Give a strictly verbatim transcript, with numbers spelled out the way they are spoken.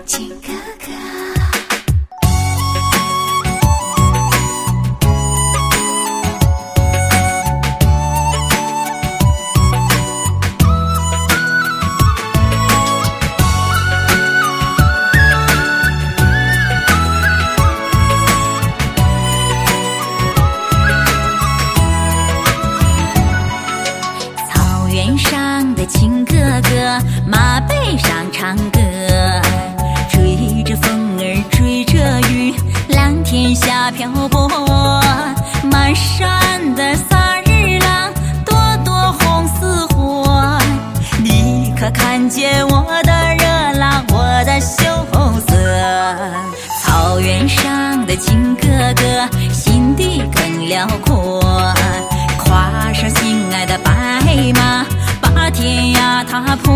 亲哥哥。上的亲哥哥，马背上唱歌，追着风儿追着雨，蓝天下漂泊。满山的萨日朗，朵朵红似火。你可看见我的热浪，我的羞涩？草原上的亲哥哥，心地更辽阔，跨上心爱的白马，把天涯踏破。